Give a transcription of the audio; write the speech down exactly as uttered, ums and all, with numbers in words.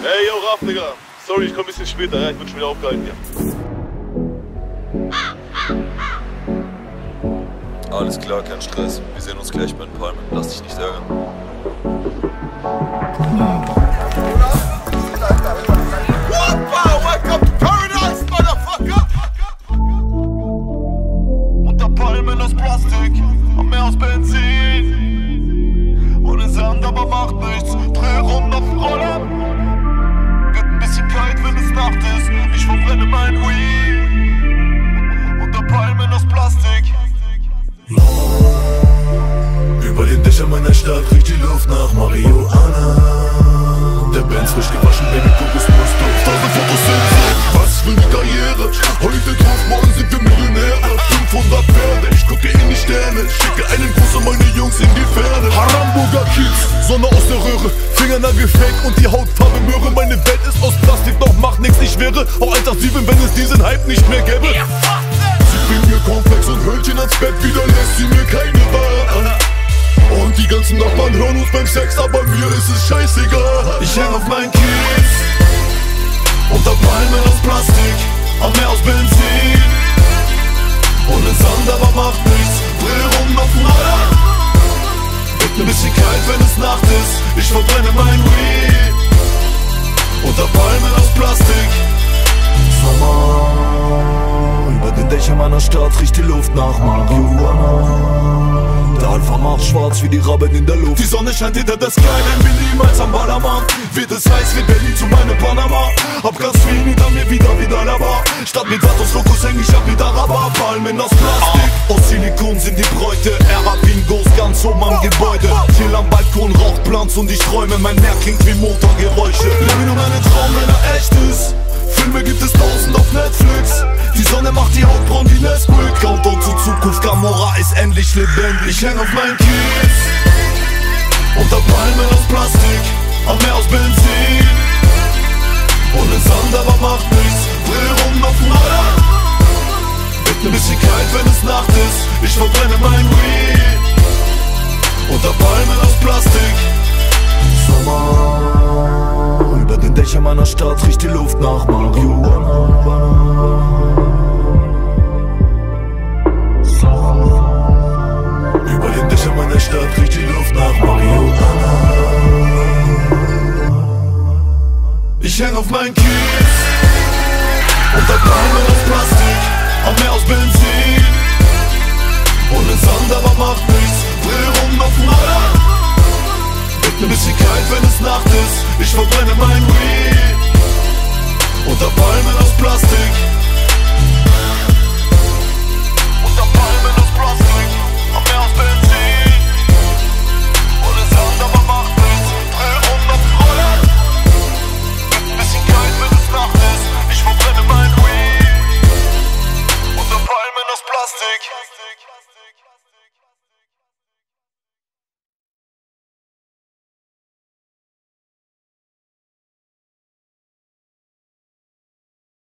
Ey, yo, Raf, Digga. Sorry, ich komm ein bisschen später, ja? Ich bin schon wieder aufgehalten hier. Alles klar, kein Stress. Wir sehen uns gleich bei den Palmen. Lass dich nicht ärgern. Wow, welcome to paradise, motherfucker! Unter Palmen aus Plastik, am Meer aus Benzin. Ohne Sand, aber macht nichts. Dreh rum auf den Roller. Wird ein bisschen kalt, wenn es Nacht ist. Ich verbrenne mein Weed. Unter Palmen aus Plastik. Über den Dächern meiner Stadt riecht die Luft nach Marihuana. Der Benz frisch gewaschen, Baby, Kokosnuss, Duft. Tausend Fotos sind Fleck, was für eine Karriere. Heute drauf, morgen sind wir Millionäre. fünfhundert Pferde, ich gucke in die Sterne. Schicke einen Gruß an meine Jungs in die Ferne. Haramburger Kiez, Sonne aus der Röhre. Fingernagel fake und die Hautfarbe Möhre. Meine Welt ist aus Plastik, doch macht nix, ich wäre auch eins acht sieben, wenn es diesen Hype nicht mehr gäbe. Sie bringt mir Cornflakes und Hörnchen ans Bett, wieder lässt sie mir keine Wahl an. Und die ganzen Nachbarn hören uns beim Sex, aber mir ist es scheißegal. Ich häng auf meinen Kiez, unter Palmen aus Plastik, am Meer aus Benzin. Ohne Sand, aber macht nichts, dreh rum auf den Roller. Wird ein bisschen kalt, wenn es Nacht ist, ich verbrenne mein Weed. Unter Palmen aus Plastik. Sommer, über den Dächern meiner Stadt riecht die Luft nach Marihuana. Der Alpha macht schwarz wie die Raben in der Luft. Die Sonne scheint hinter der Skyline wie niemals am Ballermann. Wird es heiß wie Berlin zu meinem Panama. Hab ganz viel hinter mir wieder wieder Lava. Statt mit Vatos Locos häng ich ab mit Araber. Palmen aus Plastik, aus Silikon sind die Bräute. R-A-Bingos ganz oben am Gebäude. Chill am Balkon, Rauchplanz und ich träume. Mein Meer klingt wie Motorgeräusche. Lebe nur meinen Traum, wenn er echt ist. Filme gibt es tausend auf Netflix. Die Sonne macht die Haut braun wie Nesquik. Countdown zur Zukunft, Gamora ist endlich lebendig. Ich häng auf meinen Kiez, unter Palmen aus Plastik, am Meer aus Benzin. Ohne Sand, aber macht nichts, dreh rum auf den Roller. Wird ein bisschen kalt, wenn es Nacht ist, ich verbrenne mein Weed. Unter Palmen aus Plastik. Sommer, über den Dächern meiner Stadt riecht die Luft nach Marihuana. Über den Dächern meiner Stadt riecht die Luft nach Marihuana. Ich häng auf meinen Kiez, unter Palmen aus Plastik, am Meer aus Benzin. Ohne Sand, aber macht nichts, dreh rum auf den Roller. Wird ein bisschen kalt, wenn es Nacht ist, ich verbrenne mein Weed. Unter Palmen aus Plastik. Unter Palmen aus Plastik, am Meer aus Benzin. Ohne Sand, aber macht nichts, dreh rum auf den Roller. Wird ein bisschen kalt, wenn es Nacht ist, ich verbrenne mein Weed. Unter Palmen aus Plastik.